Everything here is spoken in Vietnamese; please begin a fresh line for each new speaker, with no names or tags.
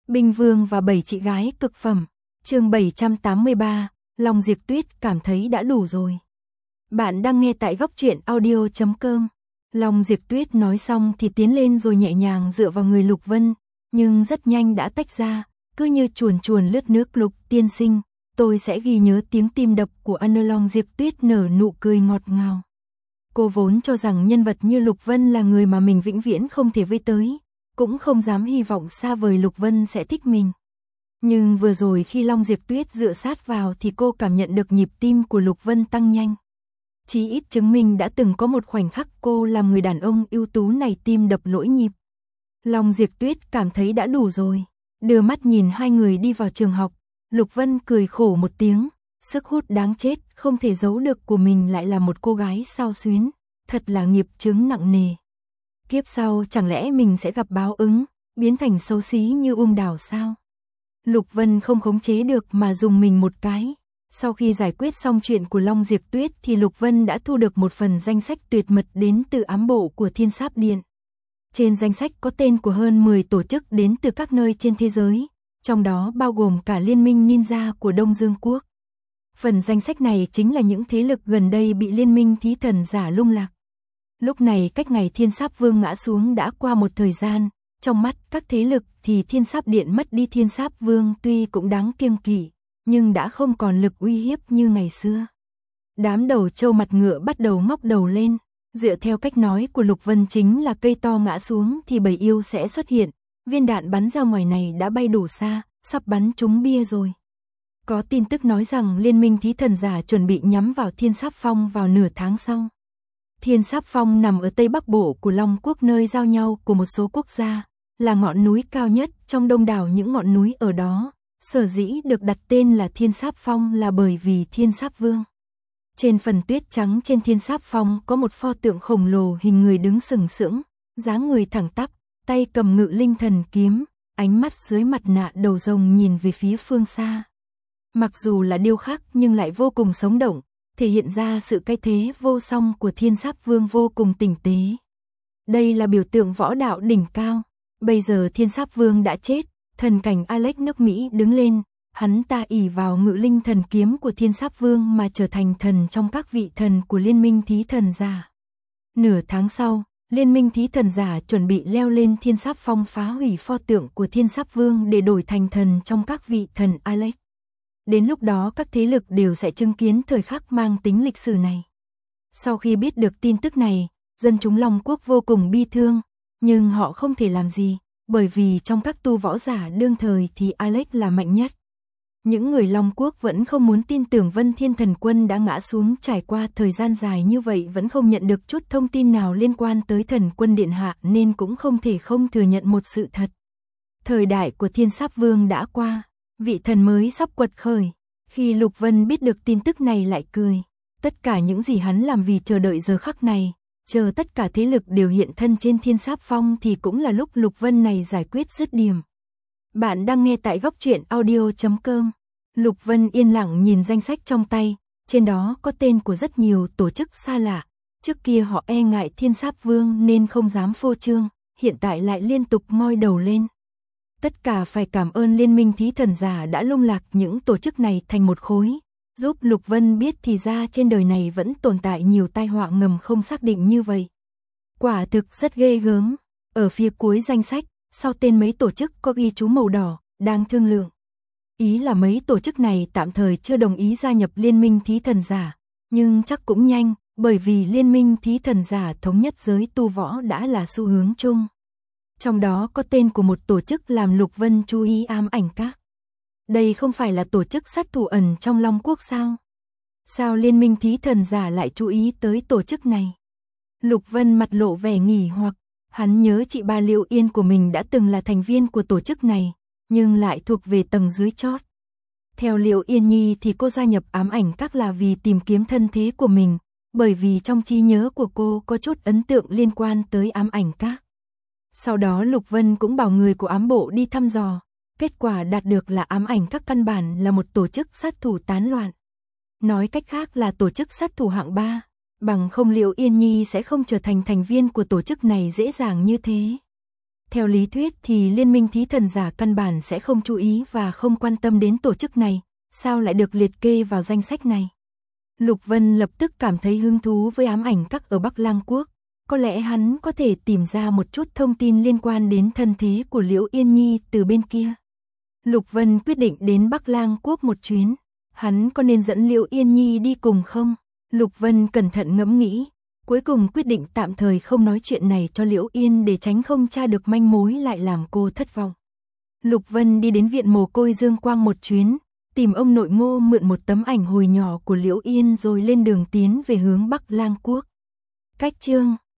Binh Vương và 7 chị gái cực phẩm. Chương 783, Long Diệp Tuyết cảm thấy đã đủ rồi. Bạn đang nghe tại góc truyện audio.com. Long Diệp Tuyết nói xong thì tiến lên rồi nhẹ nhàng dựa vào người Lục Vân, nhưng rất nhanh đã tách ra, cứ như chuồn chuồn lướt nước. Lục tiên sinh, tôi sẽ ghi nhớ tiếng tim đập của anh. Long Diệp Tuyết nở nụ cười ngọt ngào. Cô vốn cho rằng nhân vật như Lục Vân là người mà mình vĩnh viễn không thể với tới, cũng không dám hy vọng xa vời Lục Vân sẽ thích mình. Nhưng vừa rồi khi Long Diệp Tuyết dựa sát vào thì cô cảm nhận được nhịp tim của Lục Vân tăng nhanh. Chí ít chứng minh đã từng có một khoảnh khắc cô làm người đàn ông ưu tú này tim đập lỗi nhịp. Long Diệp Tuyết cảm thấy đã đủ rồi. Đưa mắt nhìn hai người đi vào trường học, Lục Vân cười khổ một tiếng, sức hút đáng chết không thể giấu được của mình lại là một cô gái xao xuyến, thật là nghiệp chướng nặng nề. Kiếp sau chẳng lẽ mình sẽ gặp báo ứng, biến thành xấu xí như Đào sao? Lục Vân không khống chế được mà dùng mình một cái. Sau khi giải quyết xong chuyện của Long Diệp Tuyết thì Lục Vân đã thu được một phần danh sách tuyệt mật đến từ ám bộ của Thiên Sáp Điện. Trên danh sách có tên của hơn 10 tổ chức đến từ các nơi trên thế giới, trong đó bao gồm cả Liên minh Ninja của Đông Dương Quốc. Phần danh sách này chính là những thế lực gần đây bị Liên minh Thí Thần Giả lung lạc. Lúc này cách ngày Thiên Sáp Vương ngã xuống đã qua một thời gian, trong mắt các thế lực thì Thiên Sáp Điện mất đi Thiên Sáp Vương tuy cũng đáng kiêng kỵ, nhưng đã không còn lực uy hiếp như ngày xưa. Đám đầu trâu mặt ngựa bắt đầu ngóc đầu lên, dựa theo cách nói của Lục Vân chính là cây to ngã xuống thì bầy yêu sẽ xuất hiện, viên đạn bắn ra ngoài này đã bay đủ xa, sắp bắn trúng bia rồi. Có tin tức nói rằng Liên minh Thí Thần Giả chuẩn bị nhắm vào Thiên Sáp Phong vào nửa tháng sau. Thiên Sáp Phong nằm ở tây bắc bộ của Long Quốc, nơi giao nhau của một số quốc gia, là ngọn núi cao nhất trong đông đảo những ngọn núi ở đó. Sở dĩ được đặt tên là Thiên Sáp Phong là bởi vì Thiên Sáp Vương. Trên phần tuyết trắng trên Thiên Sáp Phong có một pho tượng khổng lồ hình người đứng sừng sững, dáng người thẳng tắp, tay cầm ngự linh thần kiếm, ánh mắt dưới mặt nạ đầu rồng nhìn về phía phương xa. Mặc dù là điêu khắc nhưng lại vô cùng sống động, thể hiện ra sự cai thế vô song của Thiên Sáp Vương vô cùng tinh tế. Đây là biểu tượng võ đạo đỉnh cao. Bây giờ Thiên Sáp Vương đã chết, thần cảnh Alex nước Mỹ đứng lên, hắn ta ỷ vào ngự linh thần kiếm của Thiên Sáp Vương mà trở thành thần trong các vị thần của Liên minh Thí Thần Giả. Nửa tháng sau, Liên minh Thí Thần Giả chuẩn bị leo lên Thiên Sáp Phong phá hủy pho tượng của Thiên Sáp Vương để đổi thành thần trong các vị thần Alex. Đến lúc đó các thế lực đều sẽ chứng kiến thời khắc mang tính lịch sử này. Sau khi biết được tin tức này, dân chúng Long Quốc vô cùng bi thương, nhưng họ không thể làm gì, bởi vì trong các tu võ giả đương thời thì Alex là mạnh nhất. Những người Long Quốc vẫn không muốn tin tưởng Vân Thiên Thần Quân đã ngã xuống, trải qua thời gian dài như vậy vẫn không nhận được chút thông tin nào liên quan tới Thần Quân Điện Hạ nên cũng không thể không thừa nhận một sự thật. Thời đại của Thiên Sáp Vương đã qua, vị thần mới sắp quật khởi. Khi Lục Vân biết được tin tức này lại cười. Tất cả những gì hắn làm vì chờ đợi giờ khắc này, chờ tất cả thế lực đều hiện thân trên Thiên Sáp Phong thì cũng là lúc Lục Vân này giải quyết dứt điểm. Bạn đang nghe tại góc truyện audio.com. Lục Vân yên lặng nhìn danh sách trong tay, trên đó có tên của rất nhiều tổ chức xa lạ. Trước kia họ e ngại Thiên Sáp Vương nên không dám phô trương, hiện tại lại liên tục ngoi đầu lên. Tất cả phải cảm ơn Liên minh Thí Thần Giả đã lung lạc những tổ chức này thành một khối, giúp Lục Vân biết thì ra trên đời này vẫn tồn tại nhiều tai họa ngầm không xác định như vậy. Quả thực rất ghê gớm. Ở phía cuối danh sách, sau tên mấy tổ chức có ghi chú màu đỏ, đang thương lượng. Ý là mấy tổ chức này tạm thời chưa đồng ý gia nhập Liên minh Thí Thần Giả, nhưng chắc cũng nhanh, bởi vì Liên minh Thí Thần Giả thống nhất giới tu võ đã là xu hướng chung. Trong đó có tên của một tổ chức làm Lục Vân chú ý, Ám Ảnh Các. Đây không phải là tổ chức sát thủ ẩn trong Long Quốc sao? Sao Liên minh Thí Thần Giả lại chú ý tới tổ chức này? Lục Vân mặt lộ vẻ nghỉ hoặc, hắn nhớ chị ba Liệu Yên của mình đã từng là thành viên của tổ chức này, nhưng lại thuộc về tầng dưới chót. Theo Liệu Yên Nhi thì cô gia nhập Ám Ảnh Các là vì tìm kiếm thân thế của mình, bởi vì trong trí nhớ của cô có chút ấn tượng liên quan tới Ám Ảnh Các. Sau đó Lục Vân cũng bảo người của ám bộ đi thăm dò, kết quả đạt được là Ám Ảnh Các căn bản là một tổ chức sát thủ tán loạn. Nói cách khác là tổ chức sát thủ hạng 3, bằng không Liệu Yên Nhi sẽ không trở thành thành viên của tổ chức này dễ dàng như thế. Theo lý thuyết thì Liên minh thí thần giả căn bản sẽ không chú ý và không quan tâm đến tổ chức này, sao lại được liệt kê vào danh sách này? Lục Vân lập tức cảm thấy hứng thú với ám ảnh các ở Bắc Lang Quốc, có lẽ hắn có thể tìm ra một chút thông tin liên quan đến thân thế của Liễu Yên Nhi từ bên kia. Lục Vân quyết định đến Bắc Lang Quốc một chuyến, hắn có nên dẫn Liễu Yên Nhi đi cùng không? Lục Vân cẩn thận ngẫm nghĩ, cuối cùng quyết định tạm thời không nói chuyện này cho Liễu Yên để tránh không tra được manh mối lại làm cô thất vọng. Lục Vân đi đến viện mồ côi Dương Quang một chuyến, tìm ông nội Ngô mượn một tấm ảnh hồi nhỏ của Liễu Yên rồi lên đường tiến về hướng Bắc Lang Quốc. Cách chương